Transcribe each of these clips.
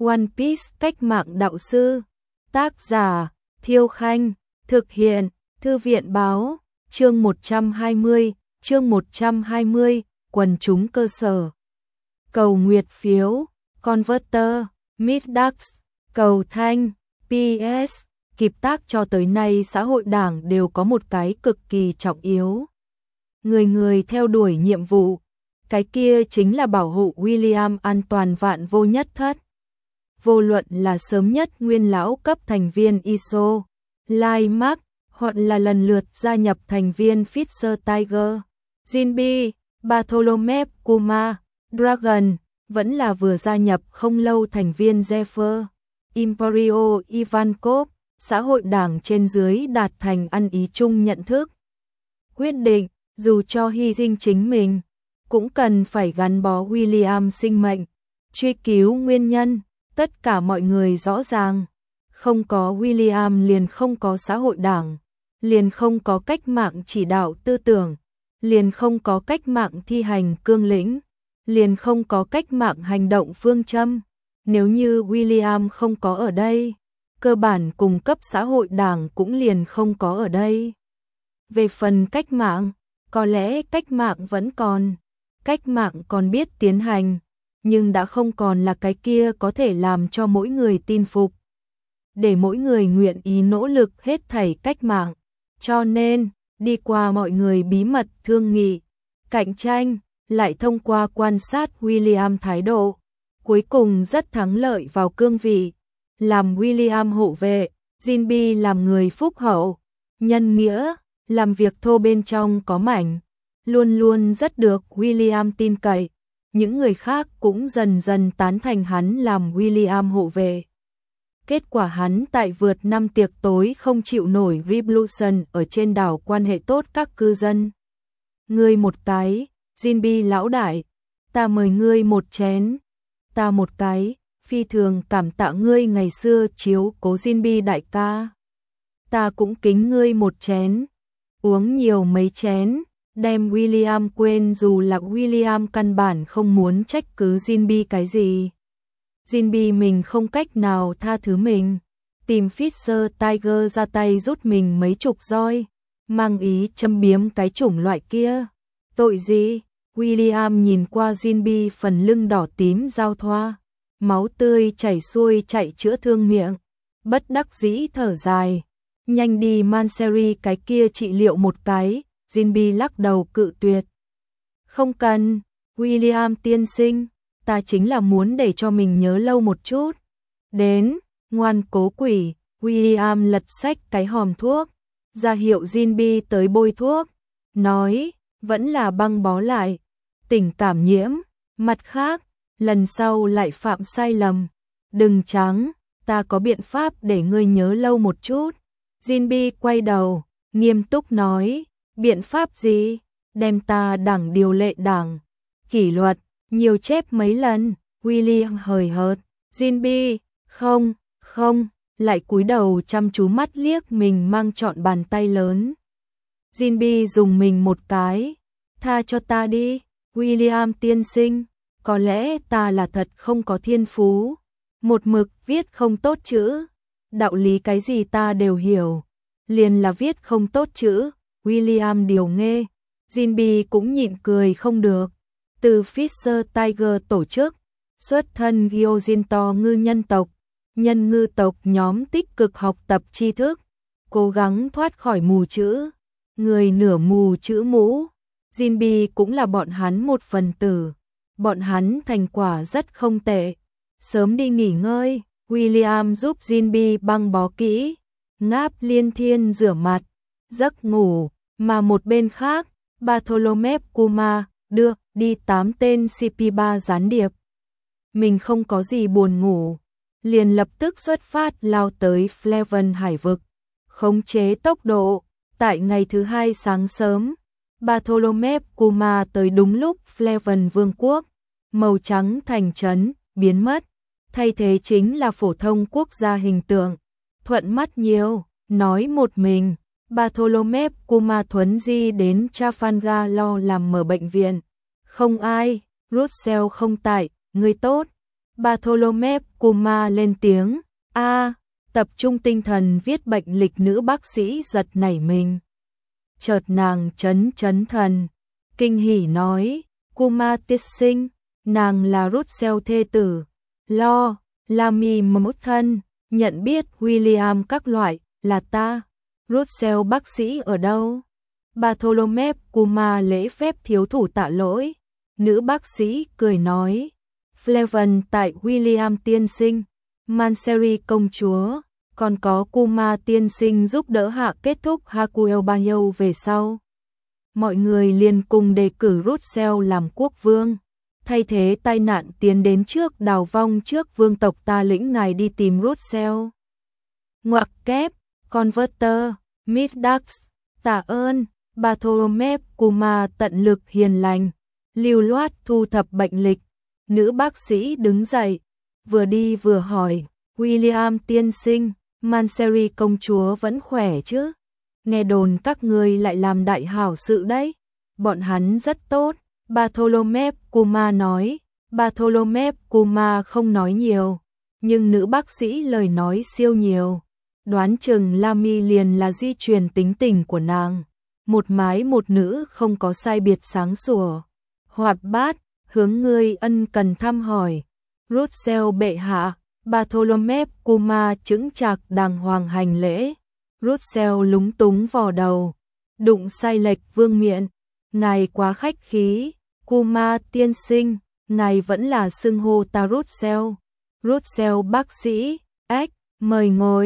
One Piece cách mạng đạo sư. Tác giả Thiêu Khanh. Thực hiện Thư viện Báo. Chương 120, quần chúng cơ sở. Cầu nguyệt phiếu, Converter, Middax, cầu thanh, PS. Kịp tác cho tới nay xã hội đảng đều có một cái cực kỳ trọng yếu. Người người theo đuổi nhiệm vụ. Cái kia chính là bảo hộ William an toàn vạn vô nhất thất. Vô luận là sớm nhất nguyên lão cấp thành viên ISO, Lai Mark, hoặc là lần lượt gia nhập thành viên Fisher Tiger, Jinbe, Bartholomew Kuma, Dragon, vẫn là vừa gia nhập không lâu thành viên Zephyr, Imperio Ivankov, xã hội đảng trên dưới đạt thành ăn ý chung nhận thức. Quyết định, dù cho hy sinh chính mình, cũng cần phải gắn bó William sinh mệnh, truy cứu nguyên nhân, tất cả mọi người rõ ràng. Không có William liền không có xã hội đảng, liền không có cách mạng chỉ đạo tư tưởng, liền không có cách mạng thi hành cương lĩnh, liền không có cách mạng hành động phương châm. Nếu như William không có ở đây, cơ bản cung cấp xã hội đảng cũng liền không có ở đây. Về phần cách mạng, có lẽ cách mạng vẫn còn, cách mạng còn biết tiến hành, nhưng đã không còn là cái kia có thể làm cho mỗi người tin phục, để mỗi người nguyện ý nỗ lực hết thảy cách mạng. Cho nên, đi qua mọi người bí mật thương nghị, cạnh tranh, lại thông qua quan sát William thái độ, cuối cùng rất thắng lợi vào cương vị, làm William hộ vệ, Jinbe làm người phúc hậu, nhân nghĩa, làm việc thô bên trong có mảnh, luôn luôn rất được William tin cậy. Những người khác cũng dần dần tán thành hắn làm William hộ vệ. Kết quả hắn tại vượt năm tiệc tối không chịu nổi Revolution ở trên đảo quan hệ tốt các cư dân. Ngươi một cái, Jinbe lão đại, ta mời ngươi một chén. Ta một cái, phi thường cảm tạ ngươi ngày xưa chiếu cố Jinbe đại ca. Ta cũng kính ngươi một chén. Uống nhiều mấy chén, đem William quên, dù là William căn bản không muốn trách cứ Jinbe cái gì. Jinbe mình không cách nào tha thứ mình, tìm Fisher Tiger ra tay rút mình mấy chục roi, mang ý châm biếm cái chủng loại kia. Tội gì? William nhìn qua Jinbe phần lưng đỏ tím giao thoa, máu tươi chảy xuôi chạy chữa thương miệng, bất đắc dĩ thở dài. Nhanh đi Manseri cái kia trị liệu một cái. Jinbe lắc đầu cự tuyệt. Không cần, William tiên sinh, ta chính là muốn để cho mình nhớ lâu một chút. Đến, ngoan cố quỷ. William lật xách cái hòm thuốc, ra hiệu Jinbe tới bôi thuốc, nói, vẫn là băng bó lại, tỉnh cảm nhiễm. Mặt khác, lần sau lại phạm sai lầm, đừng trắng, ta có biện pháp để ngươi nhớ lâu một chút. Jinbe quay đầu, nghiêm túc nói, biện pháp gì? Đem ta đảng điều lệ đảng, kỷ luật, nhiều chép mấy lần. William hời hợt. Jinbe, không, lại cúi đầu chăm chú mắt liếc mình mang trọn bàn tay lớn. Jinbe dùng mình một cái, tha cho ta đi, William tiên sinh, có lẽ ta là thật không có thiên phú, một mực viết không tốt chữ, đạo lý cái gì ta đều hiểu, liền là viết không tốt chữ. William điều nghe, Jinbe cũng nhịn cười không được. Từ Fisher Tiger tổ chức, xuất thân Gyojinto ngư nhân tộc, nhân ngư tộc nhóm tích cực học tập tri thức, cố gắng thoát khỏi mù chữ, người nửa mù chữ mũ. Jinbe cũng là bọn hắn một phần tử, bọn hắn thành quả rất không tệ. Sớm đi nghỉ ngơi, William giúp Jinbe băng bó kỹ, ngáp liên thiên rửa mặt, giấc ngủ, mà một bên khác, Bartholomew Kuma đưa đi 8 tên CP3 gián điệp. Mình không có gì buồn ngủ, liền lập tức xuất phát lao tới Fleven hải vực, khống chế tốc độ. Tại ngày thứ hai sáng sớm, Bartholomew Kuma tới đúng lúc Fleven vương quốc, màu trắng thành trấn biến mất, thay thế chính là phổ thông quốc gia hình tượng, thuận mắt nhiều. Nói một mình, Bartholomew Kuma thuấn di đến Trafalgar lo làm mở bệnh viện. Không ai, Russell không tại, người tốt. Bartholomew Kumar lên tiếng, tập trung tinh thần viết bệnh lịch. Nữ bác sĩ giật nảy mình. Chợt nàng chấn thần, kinh hỉ nói, Kumar tiên sinh, nàng là Russell thê tử, Lo, Lamy mẫu thân, nhận biết William các loại, là ta. Russell bác sĩ ở đâu? Bartholomew Kumar lễ phép thiếu thủ tạ lỗi. Nữ bác sĩ cười nói, Fleven tại William tiên sinh, Manseri công chúa, còn có Kumar tiên sinh giúp đỡ hạ kết thúc Hakuel Banyo về sau. Mọi người liền cùng đề cử Russell làm quốc vương, thay thế tai nạn tiến đến trước đào vong trước vương tộc ta lĩnh ngài đi tìm Russell. Ngoặc kép, Converter, Midas, tạ ơn. Bartholomew Kumar tận lực hiền lành, lưu loát thu thập bệnh lịch. Nữ bác sĩ đứng dậy, vừa đi vừa hỏi, William tiên sinh, Manseri công chúa vẫn khỏe chứ? Nghe đồn các ngươi lại làm đại hảo sự đấy. Bọn hắn rất tốt, Bartholomew Kumar nói. Bartholomew Kumar không nói nhiều, nhưng nữ bác sĩ lời nói siêu nhiều. Đoán chừng Lamy liền là di truyền tính tình của nàng. Một mái một nữ không có sai biệt, sáng sủa, hoạt bát, hướng ngươi ân cần thăm hỏi. Russell bệ hạ. Bartholomew Kumar chững chạc đàng hoàng hành lễ. Russell lúng túng vò đầu, đụng sai lệch vương miện. Ngài quá khách khí, Kumar tiên sinh, ngài vẫn là xưng hô ta Russell. Russell bác sĩ, mời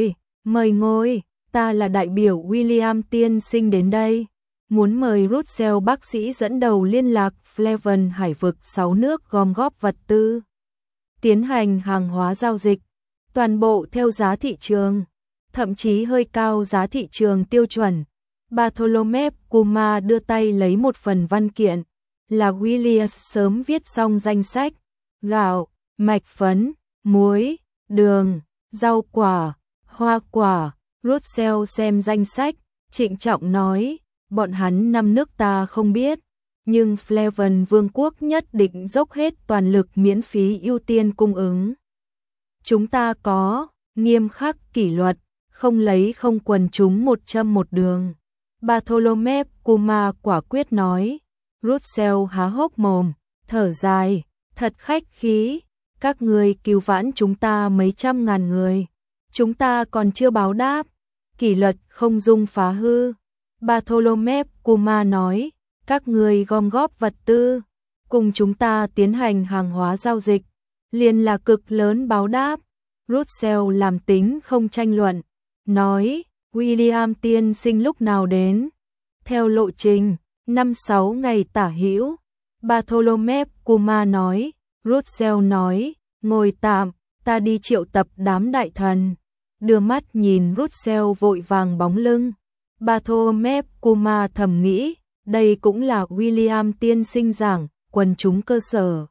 ngồi, ta là đại biểu William tiên sinh đến đây. Muốn mời Russell bác sĩ dẫn đầu liên lạc Fleven hải vực 6 nước gom góp vật tư, tiến hành hàng hóa giao dịch, toàn bộ theo giá thị trường, thậm chí hơi cao giá thị trường tiêu chuẩn. Bartholomew Kumar đưa tay lấy một phần văn kiện, là William sớm viết xong danh sách, gạo, mạch phấn, muối, đường, rau quả, hoa quả. Russell xem danh sách, trịnh trọng nói, bọn hắn 5 nước ta không biết, nhưng Fleven vương quốc nhất định dốc hết toàn lực miễn phí ưu tiên cung ứng. Chúng ta có nghiêm khắc kỷ luật, không lấy không quần chúng một châm một đường. Bartholomew Kumar quả quyết nói. Russell há hốc mồm, thở dài, thật khách khí, các ngươi cứu vãn chúng ta mấy trăm ngàn người, chúng ta còn chưa báo đáp, kỷ luật không dung phá hư. Bartholomew Kumar nói, các ngươi gom góp vật tư, cùng chúng ta tiến hành hàng hóa giao dịch, liền là cực lớn báo đáp. Russell làm tính không tranh luận, nói, William tiên sinh lúc nào đến? Theo lộ trình, 5-6 ngày tả hữu. Bartholomew Kumar nói. Russell nói, ngồi tạm, ta đi triệu tập đám đại thần. Đưa mắt nhìn Russell vội vàng bóng lưng. Bartholomew Kumar thầm nghĩ, đây cũng là William tiên sinh giảng, quần chúng cơ sở.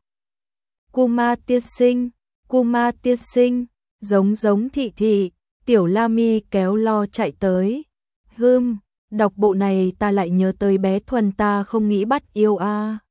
Kumar tiên sinh, giống thị, tiểu Lamy kéo Lo chạy tới. Đọc bộ này ta lại nhớ tới bé Thuần, ta không nghĩ bắt yêu a.